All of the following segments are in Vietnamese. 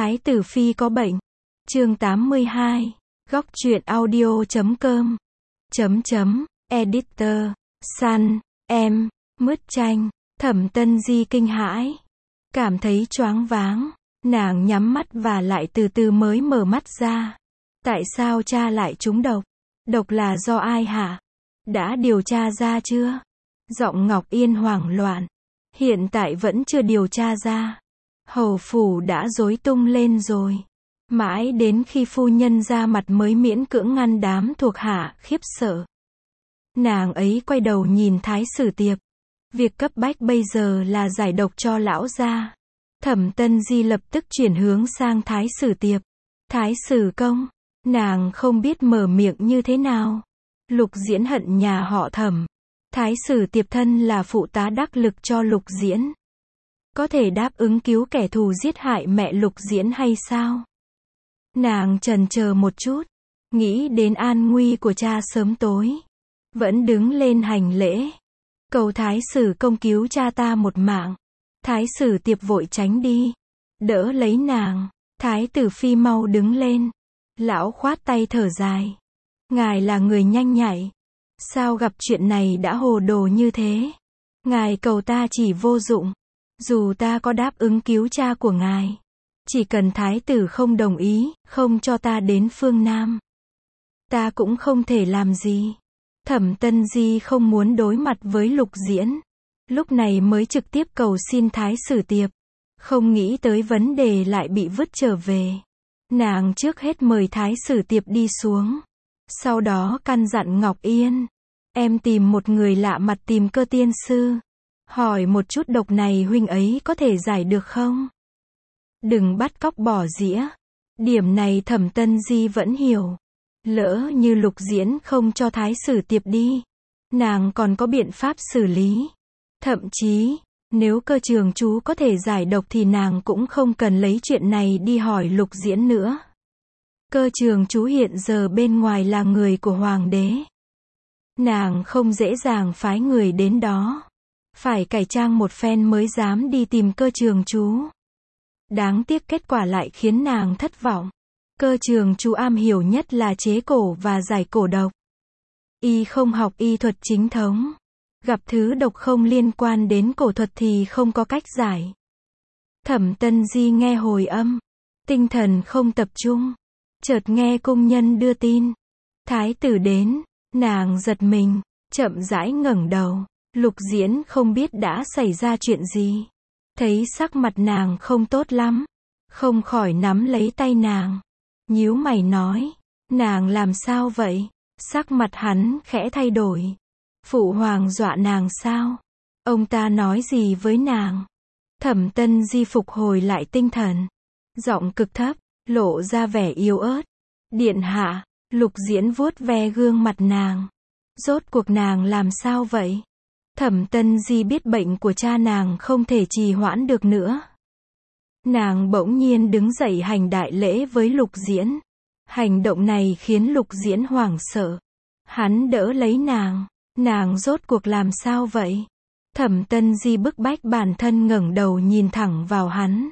Thái tử phi có bệnh. Chương 82. Góc truyện audio.com. Editor. Sun. Em. Mứt chanh. Thẩm Tân Di kinh hãi. Cảm thấy choáng váng. Nàng nhắm mắt và lại từ từ mới mở mắt ra. Tại sao cha lại trúng độc? Độc là do ai hả? Đã điều tra ra chưa? Giọng Ngọc Yên hoảng loạn. Hiện tại vẫn chưa điều tra ra. Hầu phủ đã rối tung lên rồi. Mãi đến khi phu nhân ra mặt mới miễn cưỡng ngăn đám thuộc hạ khiếp sợ. Nàng ấy quay đầu nhìn Thái sử Tiệp. Việc cấp bách bây giờ là giải độc cho lão gia. Thẩm Tân Di lập tức chuyển hướng sang Thái sử Tiệp. Thái sử công. Nàng không biết mở miệng như thế nào. Lục Diễn hận nhà họ Thẩm. Thái sử Tiệp thân là phụ tá đắc lực cho Lục Diễn. Có thể đáp ứng cứu kẻ thù giết hại mẹ Lục Diễn hay sao? Nàng chần chờ một chút. Nghĩ đến an nguy của cha sớm tối. Vẫn đứng lên hành lễ. Cầu Thái sử công cứu cha ta một mạng. Thái sử Tiệp vội tránh đi. Đỡ lấy nàng. Thái tử phi mau đứng lên. Lão khoát tay thở dài. Ngài là người nhanh nhạy. Sao gặp chuyện này đã hồ đồ như thế? Ngài cầu ta chỉ vô dụng. Dù ta có đáp ứng cứu cha của ngài. Chỉ cần thái tử không đồng ý, không cho ta đến phương Nam. Ta cũng không thể làm gì. Thẩm Tân Di không muốn đối mặt với Lục Diễn. Lúc này mới trực tiếp cầu xin Thái sử Tiệp. Không nghĩ tới vấn đề lại bị vứt trở về. Nàng trước hết mời Thái sử Tiệp đi xuống. Sau đó căn dặn Ngọc Yên. Em tìm một người lạ mặt tìm Cơ tiên sư. Hỏi một chút độc này huynh ấy có thể giải được không? Đừng bắt cóc bỏ dĩa. Điểm này Thẩm Tân Di vẫn hiểu. Lỡ như Lục Diễn không cho Thái sử Tiệp đi. Nàng còn có biện pháp xử lý. Thậm chí, nếu Cơ trường chú có thể giải độc thì nàng cũng không cần lấy chuyện này đi hỏi Lục Diễn nữa. Cơ trường chú hiện giờ bên ngoài là người của Hoàng đế. Nàng không dễ dàng phái người đến đó. Phải cải trang một phen mới dám đi tìm Cơ trường chú. Đáng tiếc kết quả lại khiến nàng thất vọng. Cơ trường chú am hiểu nhất là chế cổ và giải cổ độc. Y không học y thuật chính thống. Gặp thứ độc không liên quan đến cổ thuật thì không có cách giải. Thẩm Tân Di nghe hồi âm. Tinh thần không tập trung. Chợt nghe cung nhân đưa tin. Thái tử đến. Nàng giật mình. Chậm rãi ngẩng đầu. Lục Diễn không biết đã xảy ra chuyện gì. Thấy sắc mặt nàng không tốt lắm. Không khỏi nắm lấy tay nàng. Nhíu mày nói. Nàng làm sao vậy? Sắc mặt hắn khẽ thay đổi. Phụ hoàng dọa nàng sao? Ông ta nói gì với nàng? Thẩm Tân Di phục hồi lại tinh thần. Giọng cực thấp, lộ ra vẻ yếu ớt. Điện hạ. Lục Diễn vuốt ve gương mặt nàng. Rốt cuộc nàng làm sao vậy? Thẩm Tân Di biết bệnh của cha nàng không thể trì hoãn được nữa. Nàng bỗng nhiên đứng dậy hành đại lễ với Lục Diễn. Hành động này khiến Lục Diễn hoảng sợ. Hắn đỡ lấy nàng. Nàng rốt cuộc làm sao vậy? Thẩm Tân Di bức bách bản thân ngẩng đầu nhìn thẳng vào hắn.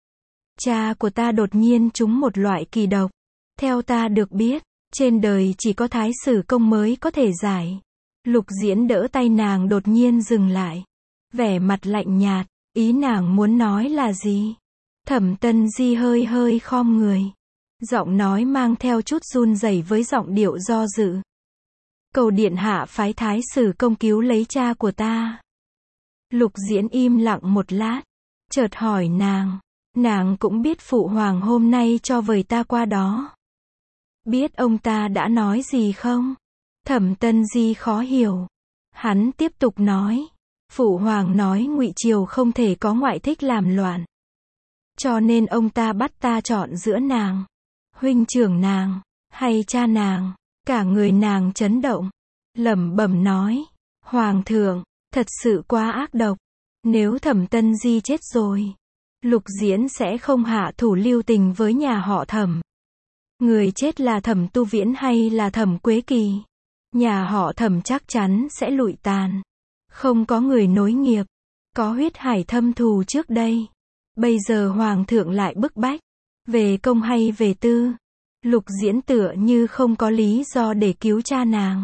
Cha của ta đột nhiên trúng một loại kỳ độc. Theo ta được biết, trên đời chỉ có Thái sử công mới có thể giải. Lục Diễn đỡ tay nàng đột nhiên dừng lại. Vẻ mặt lạnh nhạt, ý nàng muốn nói là gì? Thẩm Tân Di hơi hơi khom người. Giọng nói mang theo chút run rẩy với giọng điệu do dự. Cầu điện hạ phái Thái sử công cứu lấy cha của ta. Lục Diễn im lặng một lát. Chợt hỏi nàng. Nàng cũng biết phụ hoàng hôm nay cho vời ta qua đó. Biết ông ta đã nói gì không? Thẩm Tân Di khó hiểu. Hắn tiếp tục nói. Phụ hoàng nói Ngụy Triều không thể có ngoại thích làm loạn. Cho nên ông ta bắt ta chọn giữa nàng, huynh trưởng nàng, hay cha nàng. Cả người nàng chấn động. Lẩm bẩm nói. Hoàng thượng, thật sự quá ác độc. Nếu Thẩm Tân Di chết rồi, Lục Diễn sẽ không hạ thủ lưu tình với nhà họ Thẩm. Người chết là Thẩm Tu Viễn hay là Thẩm Quế Kỳ? Nhà họ Thẩm chắc chắn sẽ lụi tàn. Không có người nối nghiệp. Có huyết hải thâm thù trước đây. Bây giờ hoàng thượng lại bức bách. Về công hay về tư, Lục Diễn tựa như không có lý do để cứu cha nàng.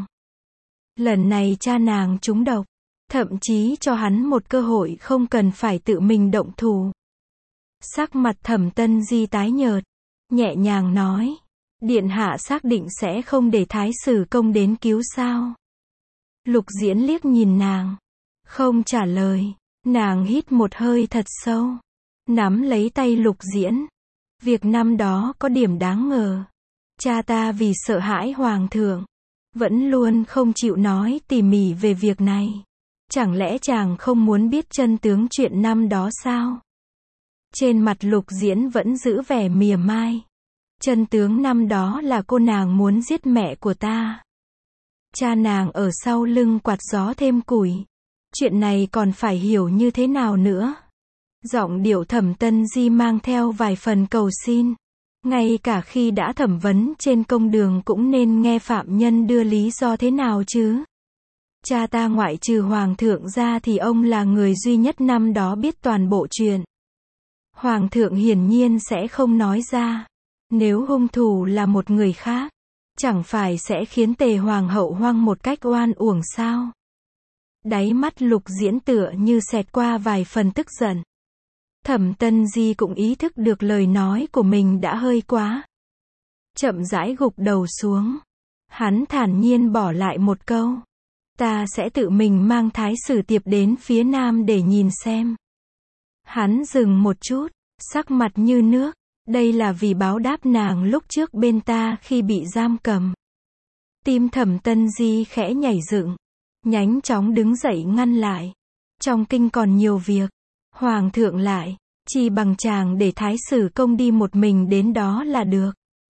Lần này cha nàng trúng độc, thậm chí cho hắn một cơ hội không cần phải tự mình động thủ. Sắc mặt Thẩm Tân Di tái nhợt, nhẹ nhàng nói, điện hạ xác định sẽ không để Thái Sử Công đến cứu sao? Lục Diễn liếc nhìn nàng, không trả lời. Nàng hít một hơi thật sâu, nắm lấy tay Lục Diễn. Việc năm đó có điểm đáng ngờ. Cha ta vì sợ hãi hoàng thượng, vẫn luôn không chịu nói tỉ mỉ về việc này. Chẳng lẽ chàng không muốn biết chân tướng chuyện năm đó sao? Trên mặt Lục Diễn vẫn giữ vẻ mỉa mai. Chân tướng năm đó là cô nàng muốn giết mẹ của ta. Cha nàng ở sau lưng quạt gió thêm củi. Chuyện này còn phải hiểu như thế nào nữa? Giọng điệu Thẩm Tân Di mang theo vài phần cầu xin. Ngay cả khi đã thẩm vấn trên công đường cũng nên nghe phạm nhân đưa lý do thế nào chứ? Cha ta ngoại trừ hoàng thượng ra thì ông là người duy nhất năm đó biết toàn bộ chuyện. Hoàng thượng hiển nhiên sẽ không nói ra. Nếu hung thủ là một người khác, chẳng phải sẽ khiến Tề hoàng hậu hoang một cách oan uổng sao? Đáy mắt Lục Diễn tựa như xẹt qua vài phần tức giận. Thẩm Tân Di cũng ý thức được lời nói của mình đã hơi quá. Chậm rãi gục đầu xuống. Hắn thản nhiên bỏ lại một câu. Ta sẽ tự mình mang Thái Sử Tiệp đến phía nam để nhìn xem. Hắn dừng một chút, sắc mặt như nước. Đây là vì báo đáp nàng lúc trước bên ta khi bị giam cầm. Tim Thẩm Tân Di khẽ nhảy dựng. Nhanh chóng đứng dậy ngăn lại. Trong kinh còn nhiều việc. Hoàng thượng lại, chỉ bằng chàng để Thái Sử Công đi một mình đến đó là được.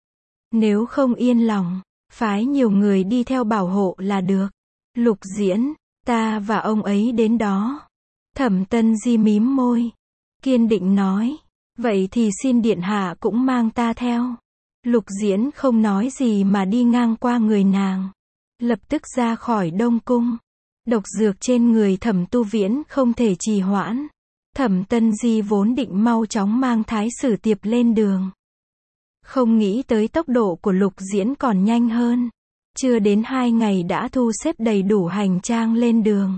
Nếu không yên lòng, phái nhiều người đi theo bảo hộ là được. Lục Diễn, ta và ông ấy đến đó. Thẩm Tân Di mím môi, kiên định nói, vậy thì xin điện hạ cũng mang ta theo. Lục Diễn không nói gì mà đi ngang qua người nàng, lập tức ra khỏi Đông Cung. Độc dược trên người Thẩm Tu Viễn không thể trì hoãn. Thẩm Tân Di vốn định mau chóng mang Thái Sử Tiệp lên đường. Không nghĩ tới tốc độ của Lục Diễn còn nhanh hơn. Chưa đến 2 ngày đã thu xếp đầy đủ hành trang lên đường.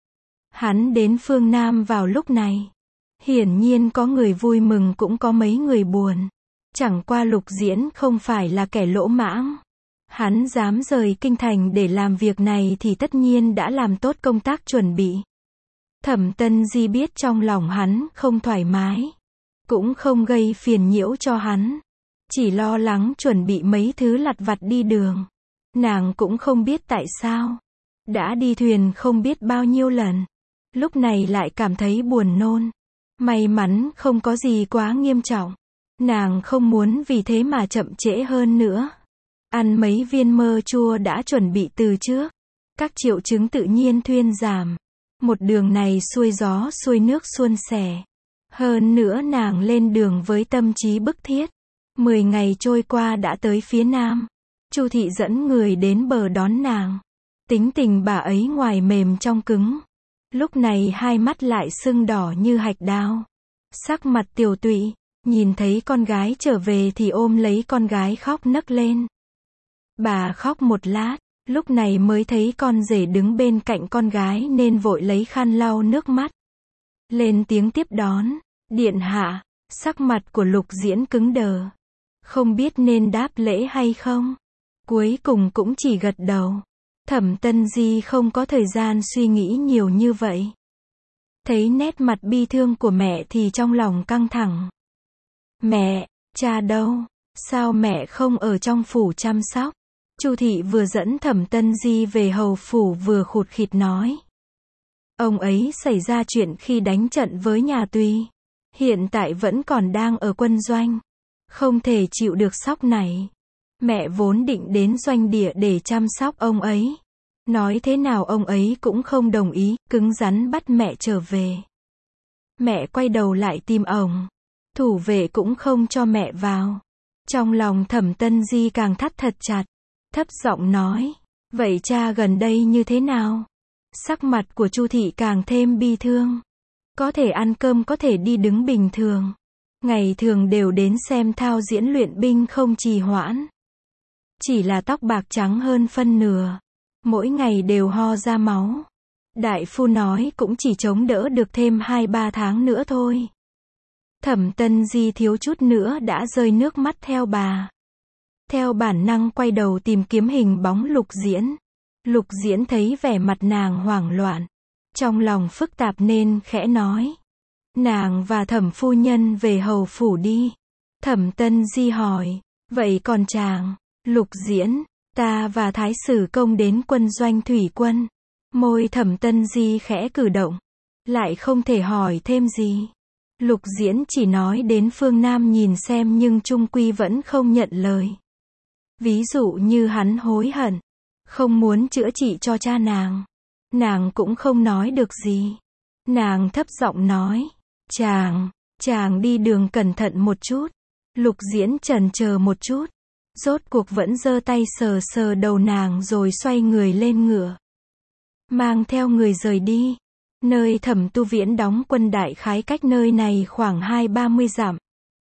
Hắn đến phương Nam vào lúc này. Hiển nhiên có người vui mừng cũng có mấy người buồn. Chẳng qua Lục Diễn không phải là kẻ lỗ mãng. Hắn dám rời kinh thành để làm việc này thì tất nhiên đã làm tốt công tác chuẩn bị. Thẩm Tân Di biết trong lòng hắn không thoải mái, cũng không gây phiền nhiễu cho hắn, chỉ lo lắng chuẩn bị mấy thứ lặt vặt đi đường. Nàng cũng không biết tại sao, đã đi thuyền không biết bao nhiêu lần, lúc này lại cảm thấy buồn nôn. May mắn không có gì quá nghiêm trọng, nàng không muốn vì thế mà chậm trễ hơn nữa. Ăn mấy viên mơ chua đã chuẩn bị từ trước, các triệu chứng tự nhiên thuyên giảm. Một đường này xuôi gió xuôi nước suôn sẻ. Hơn nữa nàng lên đường với tâm trí bức thiết. 10 ngày trôi qua đã tới phía nam. Chu thị dẫn người đến bờ đón nàng. Tính tình bà ấy ngoài mềm trong cứng. Lúc này hai mắt lại sưng đỏ như hạch đao. Sắc mặt tiều tụy, nhìn thấy con gái trở về thì ôm lấy con gái khóc nấc lên. Bà khóc một lát, lúc này mới thấy con rể đứng bên cạnh con gái nên vội lấy khăn lau nước mắt. Lên tiếng tiếp đón, điện hạ. Sắc mặt của Lục Diễn cứng đờ. Không biết nên đáp lễ hay không. Cuối cùng cũng chỉ gật đầu. Thẩm Tân Di không có thời gian suy nghĩ nhiều như vậy. Thấy nét mặt bi thương của mẹ thì trong lòng căng thẳng. Mẹ, cha đâu? Sao mẹ không ở trong phủ chăm sóc? Chu thị vừa dẫn Thẩm Tân Di về hầu phủ vừa khụt khịt nói. Ông ấy xảy ra chuyện khi đánh trận với nhà Tùy. Hiện tại vẫn còn đang ở quân doanh. Không thể chịu được sóc này. Mẹ vốn định đến doanh địa để chăm sóc ông ấy. Nói thế nào ông ấy cũng không đồng ý, cứng rắn bắt mẹ trở về. Mẹ quay đầu lại tìm ổng. Thủ vệ cũng không cho mẹ vào. Trong lòng Thẩm Tân Di càng thắt thật chặt. Thấp giọng nói, vậy cha gần đây như thế nào? Sắc mặt của Chu thị càng thêm bi thương. Có thể ăn cơm có thể đi đứng bình thường. Ngày thường đều đến xem thao diễn luyện binh không trì hoãn. Chỉ là tóc bạc trắng hơn phân nửa. Mỗi ngày đều ho ra máu. Đại phu nói cũng chỉ chống đỡ được thêm 2-3 tháng nữa thôi. Thẩm Tân Di thiếu chút nữa đã rơi nước mắt theo bà. Theo bản năng quay đầu tìm kiếm hình bóng Lục Diễn. Lục Diễn thấy vẻ mặt nàng hoảng loạn. Trong lòng phức tạp nên khẽ nói. Nàng và Thẩm phu nhân về hầu phủ đi. Thẩm Tân Di hỏi. Vậy còn chàng? Lục Diễn. Ta và Thái sử công đến quân doanh thủy quân. Môi Thẩm Tân Di khẽ cử động. Lại không thể hỏi thêm gì. Lục Diễn chỉ nói đến phương Nam nhìn xem nhưng chung quy vẫn không nhận lời. Ví dụ như hắn hối hận. Không muốn chữa trị cho cha nàng. Nàng cũng không nói được gì. Nàng thấp giọng nói. Chàng đi đường cẩn thận một chút. Lục Diễn chần chờ một chút. Rốt cuộc vẫn giơ tay sờ sờ đầu nàng rồi xoay người lên ngựa. Mang theo người rời đi. Nơi Thẩm Tu Viễn đóng quân đại khái cách nơi này khoảng 20-30 dặm.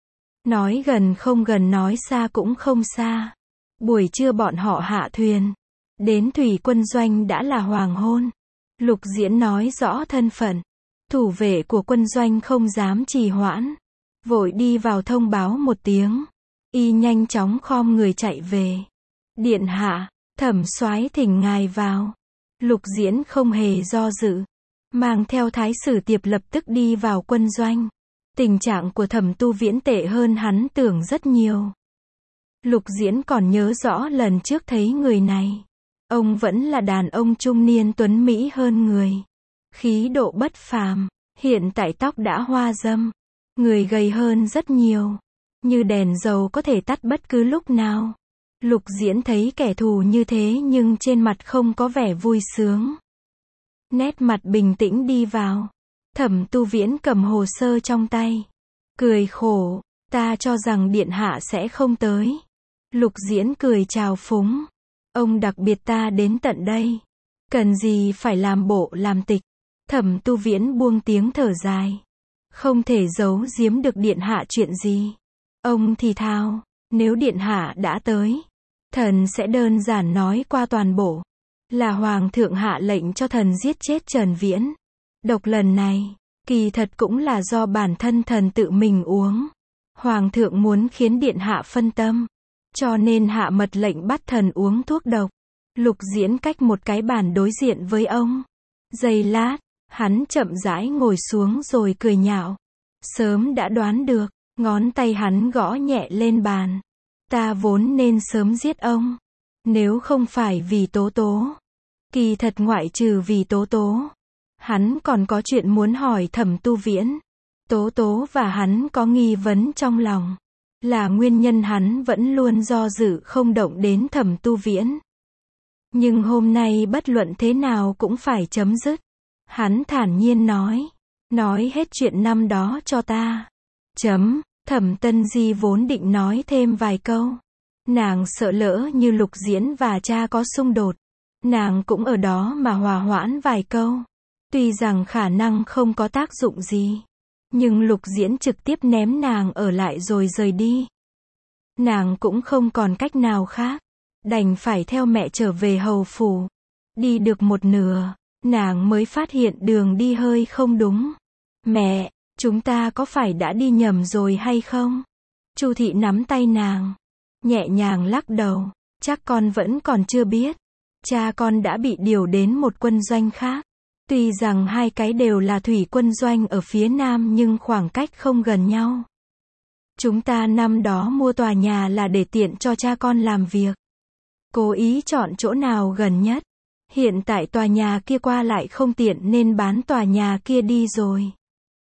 Nói gần không gần, nói xa cũng không xa. Buổi trưa bọn họ hạ thuyền. Đến thủy quân doanh đã là hoàng hôn. Lục Diễn nói rõ thân phận. Thủ vệ của quân doanh không dám trì hoãn. Vội đi vào thông báo một tiếng. Y nhanh chóng khom người chạy về. Điện hạ, Thẩm soái thỉnh ngài vào. Lục Diễn không hề do dự. Mang theo Thái sử Tiệp lập tức đi vào quân doanh. Tình trạng của Thẩm Tu Viễn tệ hơn hắn tưởng rất nhiều. Lục Diễn còn nhớ rõ lần trước thấy người này. Ông vẫn là đàn ông trung niên tuấn mỹ hơn người. Khí độ bất phàm. Hiện tại tóc đã hoa râm. Người gầy hơn rất nhiều. Như đèn dầu có thể tắt bất cứ lúc nào. Lục Diễn thấy kẻ thù như thế nhưng trên mặt không có vẻ vui sướng. Nét mặt bình tĩnh đi vào. Thẩm Tu Viễn cầm hồ sơ trong tay. Cười khổ. Ta cho rằng điện hạ sẽ không tới. Lục Diễn cười trào phúng. Ông đặc biệt ta đến tận đây. Cần gì phải làm bộ làm tịch. Thẩm Tu Viễn buông tiếng thở dài. Không thể giấu giếm được điện hạ chuyện gì. Ông thì thào. Nếu điện hạ đã tới. Thần sẽ đơn giản nói qua toàn bộ. Là hoàng thượng hạ lệnh cho thần giết chết Trần Viễn. Độc lần này, kỳ thật cũng là do bản thân thần tự mình uống. Hoàng thượng muốn khiến điện hạ phân tâm. Cho nên hạ mật lệnh bắt thần uống thuốc độc. Lục Diễn cách một cái bàn đối diện với ông. Giây lát, hắn chậm rãi ngồi xuống rồi cười nhạo. Sớm đã đoán được, ngón tay hắn gõ nhẹ lên bàn. Ta vốn nên sớm giết ông. Nếu không phải vì Tố Tố. Kỳ thật ngoại trừ vì Tố Tố. Hắn còn có chuyện muốn hỏi Thẩm Tu Viễn. Tố Tố và hắn có nghi vấn trong lòng. Là nguyên nhân hắn vẫn luôn do dự không động đến Thẩm Tu Viễn. Nhưng hôm nay bất luận thế nào cũng phải chấm dứt. Hắn thản nhiên nói. Nói hết chuyện năm đó cho ta. Thẩm Tân Di vốn định nói thêm vài câu. Nàng sợ lỡ như Lục Diễn và cha có xung đột. Nàng cũng ở đó mà hòa hoãn vài câu. Tuy rằng khả năng không có tác dụng gì. Nhưng Lục Diễn trực tiếp ném nàng ở lại rồi rời đi. Nàng cũng không còn cách nào khác. Đành phải theo mẹ trở về hầu phủ. Đi được một nửa, nàng mới phát hiện đường đi hơi không đúng. Mẹ, chúng ta có phải đã đi nhầm rồi hay không? Chu thị nắm tay nàng. Nhẹ nhàng lắc đầu. Chắc con vẫn còn chưa biết. Cha con đã bị điều đến một quân doanh khác. Tuy rằng hai cái đều là thủy quân doanh ở phía nam nhưng khoảng cách không gần nhau. Chúng ta năm đó mua tòa nhà là để tiện cho cha con làm việc. Cố ý chọn chỗ nào gần nhất. Hiện tại tòa nhà kia qua lại không tiện nên bán tòa nhà kia đi rồi.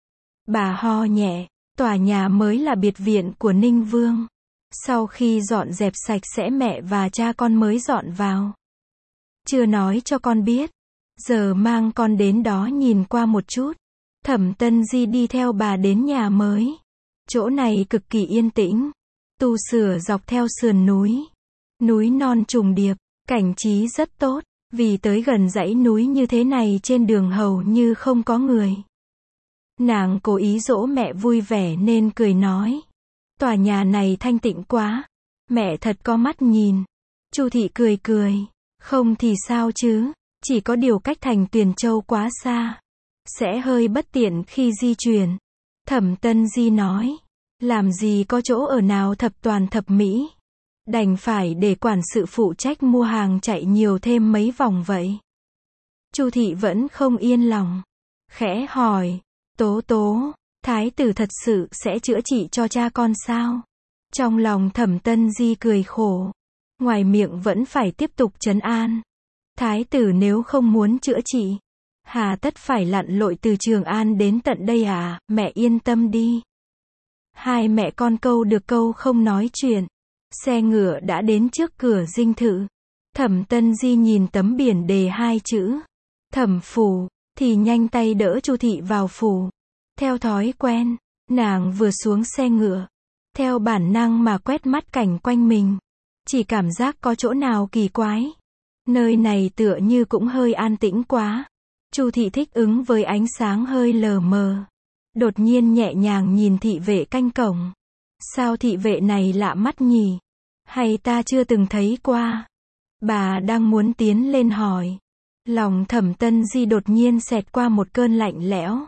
Bà ho nhẹ. Tòa nhà mới là biệt viện của Ninh Vương. Sau khi dọn dẹp sạch sẽ mẹ và cha con mới dọn vào. Chưa nói cho con biết. Giờ mang con đến đó nhìn qua một chút. Thẩm Tân Di đi theo bà đến nhà mới. Chỗ này cực kỳ yên tĩnh. Tu sửa dọc theo sườn núi. Núi non trùng điệp. Cảnh trí rất tốt. Vì tới gần dãy núi như thế này trên đường hầu như không có người. Nàng cố ý dỗ mẹ vui vẻ nên cười nói. Tòa nhà này thanh tịnh quá. Mẹ thật có mắt nhìn. Chu thị cười cười. Không thì sao chứ. Chỉ có điều cách thành Tuyền Châu quá xa. Sẽ hơi bất tiện khi di chuyển. Thẩm Tân Di nói. Làm gì có chỗ ở nào thập toàn thập mỹ. Đành phải để quản sự phụ trách mua hàng chạy nhiều thêm mấy vòng vậy. Chu thị vẫn không yên lòng. Khẽ hỏi. Tố tố, thái tử thật sự sẽ chữa trị cho cha con sao? Trong lòng Thẩm Tân Di cười khổ. Ngoài miệng vẫn phải tiếp tục trấn an. Thái tử nếu không muốn chữa trị, hà tất phải lặn lội từ Trường An đến tận đây à, mẹ yên tâm đi. Hai mẹ con câu được câu không nói chuyện. Xe ngựa đã đến trước cửa dinh thự. Thẩm Tân Di nhìn tấm biển đề hai chữ Thẩm phủ, thì nhanh tay đỡ Chu thị vào phủ. Theo thói quen, nàng vừa xuống xe ngựa, theo bản năng mà quét mắt cảnh quanh mình. Chỉ cảm giác có chỗ nào kỳ quái. Nơi này tựa như cũng hơi an tĩnh quá. Chu thị thích ứng với ánh sáng hơi lờ mờ. Đột nhiên nhẹ nhàng nhìn thị vệ canh cổng. Sao thị vệ này lạ mắt nhỉ? Hay ta chưa từng thấy qua? Bà đang muốn tiến lên hỏi. Lòng Thẩm Tân Di đột nhiên xẹt qua một cơn lạnh lẽo.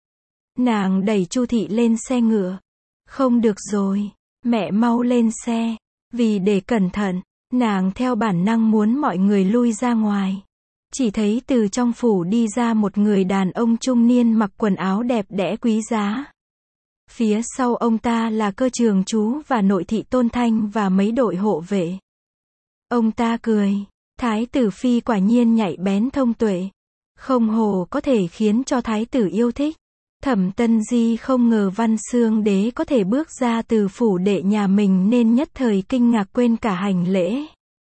Nàng đẩy Chu thị lên xe ngựa. Không được rồi, mẹ mau lên xe. Vì để cẩn thận, nàng theo bản năng muốn mọi người lui ra ngoài. Chỉ thấy từ trong phủ đi ra một người đàn ông trung niên mặc quần áo đẹp đẽ quý giá. Phía sau ông ta là cơ trường chú và nội thị Tôn Thanh và mấy đội hộ vệ. Ông ta cười. Thái tử phi quả nhiên nhạy bén thông tuệ. Không hồ có thể khiến cho thái tử yêu thích. Thẩm Tân Di không ngờ Văn Xương Đế có thể bước ra từ phủ đệ nhà mình nên nhất thời kinh ngạc quên cả hành lễ.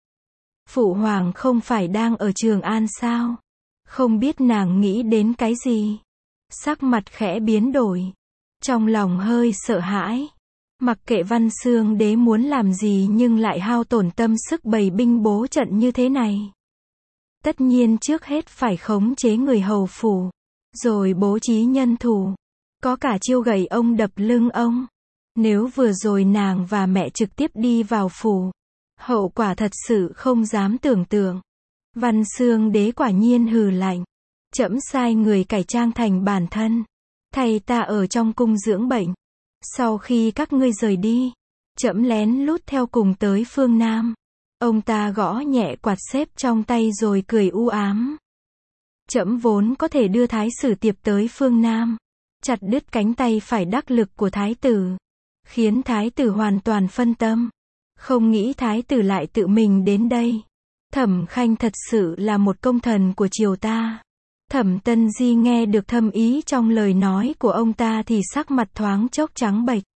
Phụ hoàng không phải đang ở Trường An sao? Không biết nàng nghĩ đến cái gì? Sắc mặt khẽ biến đổi. Trong lòng hơi sợ hãi. Mặc kệ Văn Xương Đế muốn làm gì nhưng lại hao tổn tâm sức bày binh bố trận như thế này. Tất nhiên trước hết phải khống chế người hầu phủ. Rồi bố trí nhân thủ. Có cả chiêu gậy ông đập lưng ông. Nếu vừa rồi nàng và mẹ trực tiếp đi vào phủ, hậu quả thật sự không dám tưởng tượng. Văn Xương Đế quả nhiên hừ lạnh. Trẫm sai người cải trang thành bản thân. Thầy ta ở trong cung dưỡng bệnh. Sau khi các ngươi rời đi, trẫm lén lút theo cùng tới phương Nam. Ông ta gõ nhẹ quạt xếp trong tay rồi cười u ám. Trẫm vốn có thể đưa thái sử Tiệp tới phương Nam, chặt đứt cánh tay phải đắc lực của thái tử, khiến thái tử hoàn toàn phân tâm. Không nghĩ thái tử lại tự mình đến đây. Thẩm Khanh thật sự là một công thần của triều ta. Thẩm Tân Di nghe được thâm ý trong lời nói của ông ta thì sắc mặt thoáng chốc trắng bệch.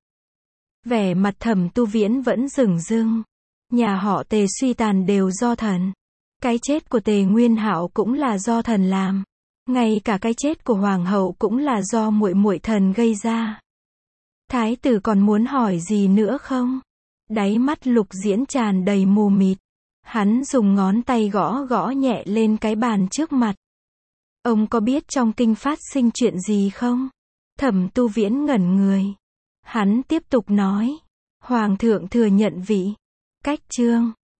Vẻ mặt Thẩm Tu Viễn vẫn rừng rưng. Nhà họ Tề suy tàn đều do thần. Cái chết của Tề Nguyên Hạo cũng là do thần làm. Ngay cả cái chết của hoàng hậu cũng là do muội muội thần gây ra. Thái tử còn muốn hỏi gì nữa không? Đáy mắt Lục Diễn tràn đầy mù mịt. Hắn dùng ngón tay gõ gõ nhẹ lên cái bàn trước mặt. Ông có biết trong kinh phát sinh chuyện gì không? Thẩm Tu Viễn ngẩn người. Hắn tiếp tục nói. Hoàng thượng thừa nhận vị cách trương